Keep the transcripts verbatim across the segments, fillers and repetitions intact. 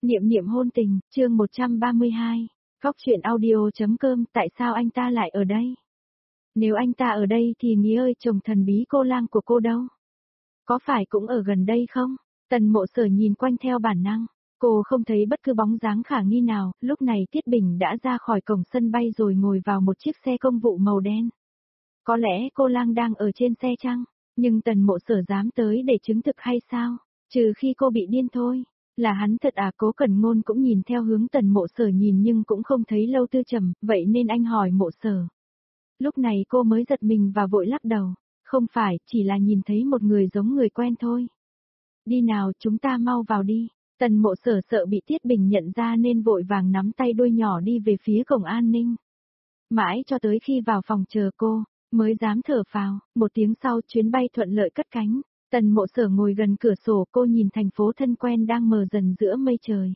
Niệm niệm hôn tình, chương một trăm ba mươi hai. Cóc truyện audio.com. Tại sao anh ta lại ở đây? Nếu anh ta ở đây thì Nghĩ ơi, chồng thần bí cô lang của cô đâu? Có phải cũng ở gần đây không? Tần Mộ Sở nhìn quanh theo bản năng. Cô không thấy bất cứ bóng dáng khả nghi nào. Lúc này Tiết Bình đã ra khỏi cổng sân bay rồi ngồi vào một chiếc xe công vụ màu đen. Có lẽ cô lang đang ở trên xe chăng? Nhưng Tần Mộ Sở dám tới để chứng thực hay sao? Trừ khi cô bị điên thôi. Là hắn thật à? Cố Cẩn Ngôn cũng nhìn theo hướng Tần Mộ Sở nhìn nhưng cũng không thấy Lâu Tư Trầm, vậy nên anh hỏi Mộ Sở. Lúc này cô mới giật mình và vội lắc đầu. Không phải, chỉ là nhìn thấy một người giống người quen thôi. Đi nào, chúng ta mau vào đi. Tần Mộ Sở sợ bị Tiết Bình nhận ra nên vội vàng nắm tay đuôi nhỏ đi về phía cổng an ninh. Mãi cho tới khi vào phòng chờ cô, mới dám thở phào. Một tiếng sau chuyến bay thuận lợi cất cánh. Tần Mộ Sở ngồi gần cửa sổ, cô nhìn thành phố thân quen đang mờ dần giữa mây trời.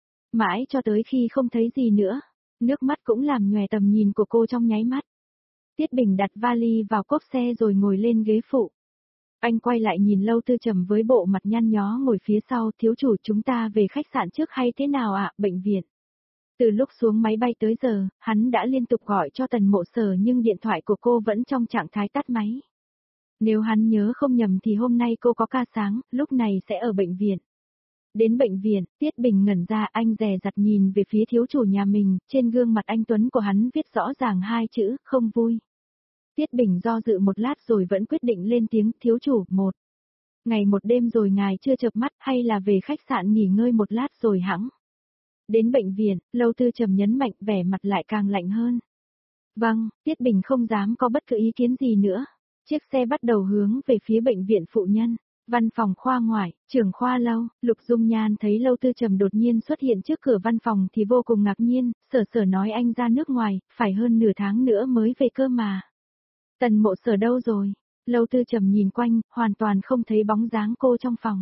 Mãi cho tới khi không thấy gì nữa, nước mắt cũng làm nhòe tầm nhìn của cô trong nháy mắt. Tiết Bình đặt vali vào cốp xe rồi ngồi lên ghế phụ. Anh quay lại nhìn Lâu Tư Trầm với bộ mặt nhăn nhó ngồi phía sau. Thiếu chủ, chúng ta về khách sạn trước hay thế nào ạ? Bệnh viện. Từ lúc xuống máy bay tới giờ, hắn đã liên tục gọi cho Tần Mộ Sở nhưng điện thoại của cô vẫn trong trạng thái tắt máy. Nếu hắn nhớ không nhầm thì hôm nay cô có ca sáng, lúc này sẽ ở bệnh viện. Đến bệnh viện, Tiết Bình ngẩn ra, anh dè dặt nhìn về phía thiếu chủ nhà mình, trên gương mặt anh tuấn của hắn viết rõ ràng hai chữ, không vui. Tiết Bình do dự một lát rồi vẫn quyết định lên tiếng, thiếu chủ, một ngày một đêm rồi ngài chưa chợp mắt, hay là về khách sạn nghỉ ngơi một lát rồi hẵng. Đến bệnh viện, Lâu Tư Trầm nhấn mạnh, vẻ mặt lại càng lạnh hơn. Vâng, Tiết Bình không dám có bất cứ ý kiến gì nữa. Chiếc xe bắt đầu hướng về phía bệnh viện phụ nhân. Văn phòng khoa ngoại, trưởng khoa Lâu, Lục Dung Nhan thấy Lâu Tư Trầm đột nhiên xuất hiện trước cửa văn phòng thì vô cùng ngạc nhiên, Sở Sở nói anh ra nước ngoài, phải hơn nửa tháng nữa mới về cơ mà. Tần Mộ Sở đâu rồi? Lâu Tư Trầm nhìn quanh, hoàn toàn không thấy bóng dáng cô trong phòng.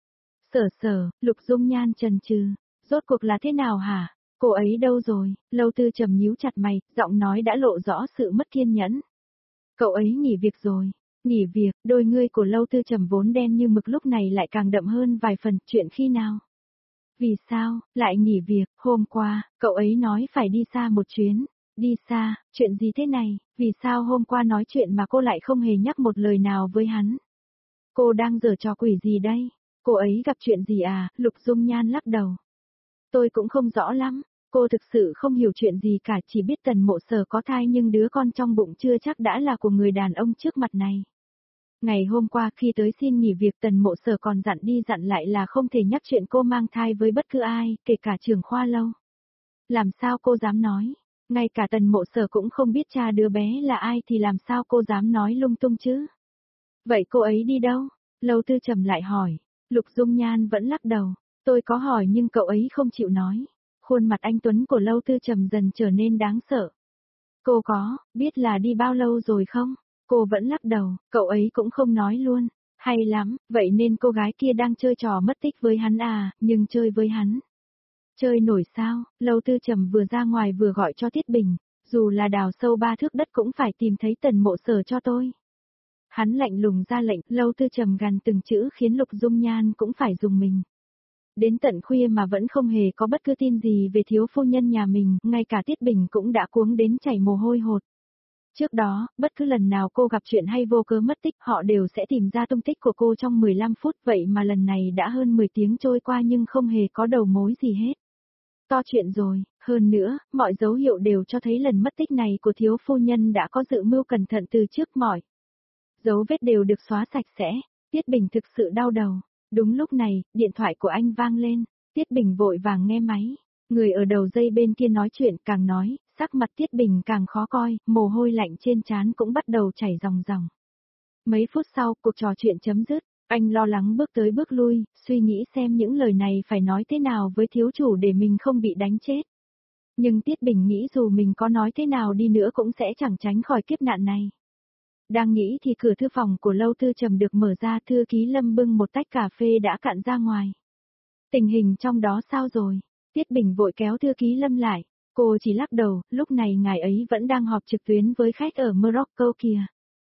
Sở Sở, Lục Dung Nhan chần chừ, rốt cuộc là thế nào hả? Cô ấy đâu rồi? Lâu Tư Trầm nhíu chặt mày, giọng nói đã lộ rõ sự mất kiên nhẫn. Cậu ấy nghỉ việc rồi. Nghỉ việc, đôi ngươi của Lâu Tư Trầm vốn đen như mực lúc này lại càng đậm hơn vài phần, chuyện khi nào? Vì sao, lại nghỉ việc? Hôm qua, cậu ấy nói phải đi xa một chuyến. Đi xa, chuyện gì thế này? Vì sao hôm qua nói chuyện mà cô lại không hề nhắc một lời nào với hắn? Cô đang giở trò quỷ gì đây? Cô ấy gặp chuyện gì à? Lục Dung Nhan lắc đầu. Tôi cũng không rõ lắm. Cô thực sự không hiểu chuyện gì cả, chỉ biết Tần Mộ Sở có thai nhưng đứa con trong bụng chưa chắc đã là của người đàn ông trước mặt này. Ngày hôm qua khi tới xin nghỉ việc, Tần Mộ Sở còn dặn đi dặn lại là không thể nhắc chuyện cô mang thai với bất cứ ai, kể cả trưởng khoa Lâu. Làm sao cô dám nói? Ngay cả Tần Mộ Sở cũng không biết cha đứa bé là ai thì làm sao cô dám nói lung tung chứ? Vậy cô ấy đi đâu? Lâu Tư Trầm lại hỏi. Lục Dung Nhan vẫn lắc đầu. Tôi có hỏi nhưng cậu ấy không chịu nói. Khuôn mặt anh tuấn của Lâu Tư Trầm dần trở nên đáng sợ. Cô có biết là đi bao lâu rồi không? Cô vẫn lắc đầu, cậu ấy cũng không nói luôn. Hay lắm, vậy nên cô gái kia đang chơi trò mất tích với hắn à, nhưng chơi với hắn. Chơi nổi sao? Lâu Tư Trầm vừa ra ngoài vừa gọi cho Tiết Bình, dù là đào sâu ba thước đất cũng phải tìm thấy Tần Mộ Sở cho tôi. Hắn lạnh lùng ra lệnh, Lâu Tư Trầm gằn từng chữ khiến Lục Dung Nhan cũng phải dùng mình. Đến tận khuya mà vẫn không hề có bất cứ tin gì về thiếu phu nhân nhà mình, ngay cả Tiết Bình cũng đã cuống đến chảy mồ hôi hột. Trước đó, bất cứ lần nào cô gặp chuyện hay vô cớ mất tích, họ đều sẽ tìm ra tung tích của cô trong mười lăm phút, vậy mà lần này đã hơn mười tiếng trôi qua nhưng không hề có đầu mối gì hết. To chuyện rồi, hơn nữa, mọi dấu hiệu đều cho thấy lần mất tích này của thiếu phu nhân đã có dự mưu cẩn thận từ trước mọi. Dấu vết đều được xóa sạch sẽ, Tiết Bình thực sự đau đầu. Đúng lúc này, điện thoại của anh vang lên, Tiết Bình vội vàng nghe máy. Người ở đầu dây bên kia nói chuyện, càng nói, sắc mặt Tiết Bình càng khó coi, mồ hôi lạnh trên trán cũng bắt đầu chảy ròng ròng. Mấy phút sau, cuộc trò chuyện chấm dứt, anh lo lắng bước tới bước lui, suy nghĩ xem những lời này phải nói thế nào với thiếu chủ để mình không bị đánh chết. Nhưng Tiết Bình nghĩ dù mình có nói thế nào đi nữa cũng sẽ chẳng tránh khỏi kiếp nạn này. Đang nghĩ thì cửa thư phòng của Lâu Tư Trầm được mở ra, thư ký Lâm bưng một tách cà phê đã cạn ra ngoài. Tình hình trong đó sao rồi? Tiết Bình vội kéo thư ký Lâm lại. Cô chỉ lắc đầu, lúc này ngài ấy vẫn đang họp trực tuyến với khách ở Morocco kìa.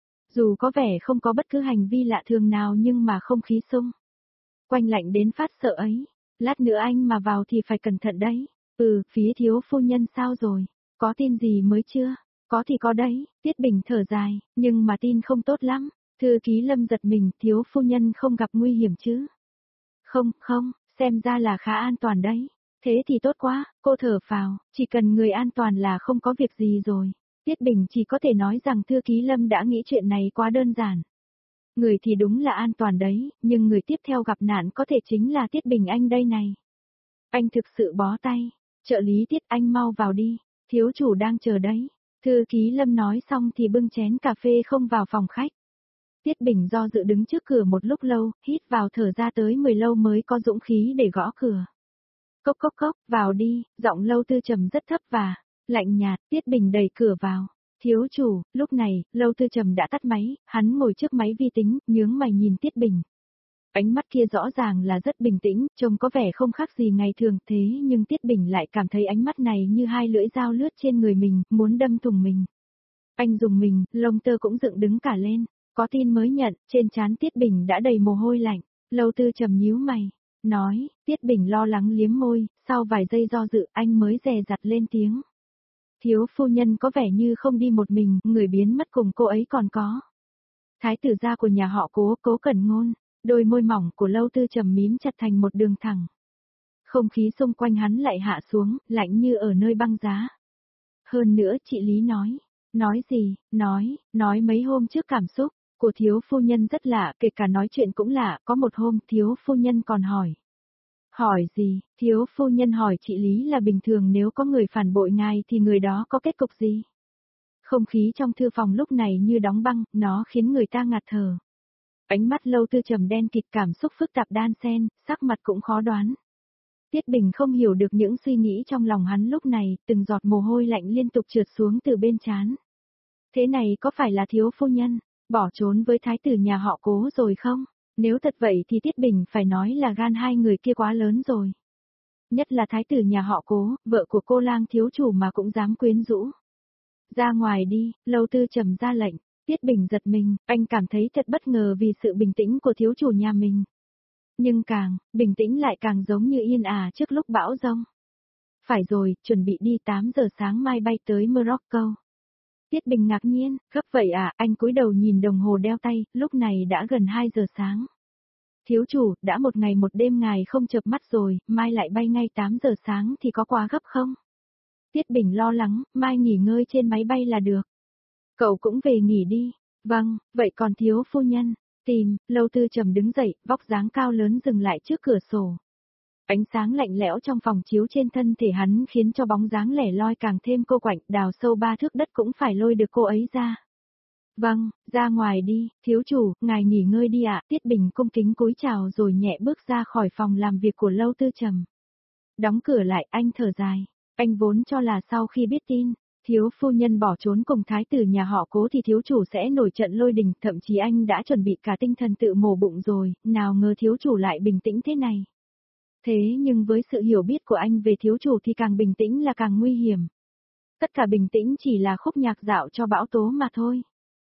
Dù có vẻ không có bất cứ hành vi lạ thường nào nhưng mà không khí xung quanh lạnh đến phát sợ ấy. Lát nữa anh mà vào thì phải cẩn thận đấy. Ừ, phía thiếu phu nhân sao rồi? Có tin gì mới chưa? Có thì có đấy, Tiết Bình thở dài, nhưng mà tin không tốt lắm. Thư ký Lâm giật mình, thiếu phu nhân không gặp nguy hiểm chứ? Không, không, xem ra là khá an toàn đấy. Thế thì tốt quá, cô thở phào, chỉ cần người an toàn là không có việc gì rồi. Tiết Bình chỉ có thể nói rằng thư ký Lâm đã nghĩ chuyện này quá đơn giản. Người thì đúng là an toàn đấy, nhưng người tiếp theo gặp nạn có thể chính là Tiết Bình anh đây này. Anh thực sự bó tay. Trợ lý Tiết, anh mau vào đi, thiếu chủ đang chờ đấy. Thư ký Lâm nói xong thì bưng chén cà phê không vào phòng khách. Tiết Bình do dự đứng trước cửa một lúc lâu, hít vào thở ra tới mười lâu mới có dũng khí để gõ cửa. Cốc cốc cốc, vào đi, giọng Lâu Tư Trầm rất thấp và lạnh nhạt. Tiết Bình đẩy cửa vào. Thiếu chủ, lúc này, Lâu Tư Trầm đã tắt máy, hắn ngồi trước máy vi tính, nhướng mày nhìn Tiết Bình. Ánh mắt kia rõ ràng là rất bình tĩnh, trông có vẻ không khác gì ngày thường, thế nhưng Tiết Bình lại cảm thấy ánh mắt này như hai lưỡi dao lướt trên người mình, muốn đâm thủng mình. Anh dùng mình, lông tơ cũng dựng đứng cả lên. Có tin mới nhận, trên trán Tiết Bình đã đầy mồ hôi lạnh. Lâu Tư Trầm nhíu mày, nói, Tiết Bình lo lắng liếm môi, sau vài giây do dự anh mới dè dặt lên tiếng. Thiếu phu nhân có vẻ như không đi một mình, người biến mất cùng cô ấy còn có. Thái tử gia của nhà họ Cố, Cố Cẩn Ngôn, đôi môi mỏng của Lâu Tư Trầm mím chặt thành một đường thẳng. Không khí xung quanh hắn lại hạ xuống, lạnh như ở nơi băng giá. Hơn nữa chị Lý nói, nói gì, nói, nói mấy hôm trước cảm xúc của thiếu phu nhân rất lạ, kể cả nói chuyện cũng lạ, có một hôm thiếu phu nhân còn hỏi. Hỏi gì, thiếu phu nhân hỏi chị Lý là bình thường nếu có người phản bội ngài thì người đó có kết cục gì? Không khí trong thư phòng lúc này như đóng băng, nó khiến người ta ngạt thở. Ánh mắt Lâu Tư Trầm đen kịt, cảm xúc phức tạp đan xen, sắc mặt cũng khó đoán. Tiết Bình không hiểu được những suy nghĩ trong lòng hắn lúc này, từng giọt mồ hôi lạnh liên tục trượt xuống từ bên trán. Thế này có phải là thiếu phu nhân bỏ trốn với thái tử nhà họ Cố rồi không? Nếu thật vậy thì Tiết Bình phải nói là gan hai người kia quá lớn rồi. Nhất là thái tử nhà họ Cố, vợ của cô lang thiếu chủ mà cũng dám quyến rũ. Ra ngoài đi, Lâu Tư Trầm ra lệnh. Tiết Bình giật mình, anh cảm thấy thật bất ngờ vì sự bình tĩnh của thiếu chủ nhà mình. Nhưng càng, bình tĩnh lại càng giống như yên ả trước lúc bão giông. Phải rồi, chuẩn bị đi tám giờ sáng mai bay tới Morocco. Tiết Bình ngạc nhiên, gấp vậy à, anh cúi đầu nhìn đồng hồ đeo tay, lúc này đã gần hai giờ sáng. Thiếu chủ, đã một ngày một đêm ngài không chợp mắt rồi, mai lại bay ngay tám giờ sáng thì có quá gấp không? Tiết Bình lo lắng, mai nghỉ ngơi trên máy bay là được. Cậu cũng về nghỉ đi. Vâng, vậy còn thiếu phu nhân? Tìm, Lâu Tư Trầm đứng dậy, vóc dáng cao lớn dừng lại trước cửa sổ. Ánh sáng lạnh lẽo trong phòng chiếu trên thân thể hắn khiến cho bóng dáng lẻ loi càng thêm cô quạnh, đào sâu ba thước đất cũng phải lôi được cô ấy ra. Vâng, ra ngoài đi, thiếu chủ, ngài nghỉ ngơi đi ạ. Tiết Bình cung kính cúi chào rồi nhẹ bước ra khỏi phòng làm việc của Lâu Tư Trầm. Đóng cửa lại, anh thở dài. Anh vốn cho là sau khi biết tin thiếu phu nhân bỏ trốn cùng thái tử nhà họ Cố thì thiếu chủ sẽ nổi trận lôi đình, thậm chí anh đã chuẩn bị cả tinh thần tự mổ bụng rồi, nào ngờ thiếu chủ lại bình tĩnh thế này. Thế nhưng với sự hiểu biết của anh về thiếu chủ thì càng bình tĩnh là càng nguy hiểm. Tất cả bình tĩnh chỉ là khúc nhạc dạo cho bão tố mà thôi.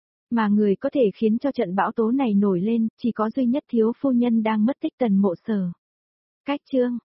Mà người có thể khiến cho trận bão tố này nổi lên, chỉ có duy nhất thiếu phu nhân đang mất tích Tần Mộ Sở. Cách chương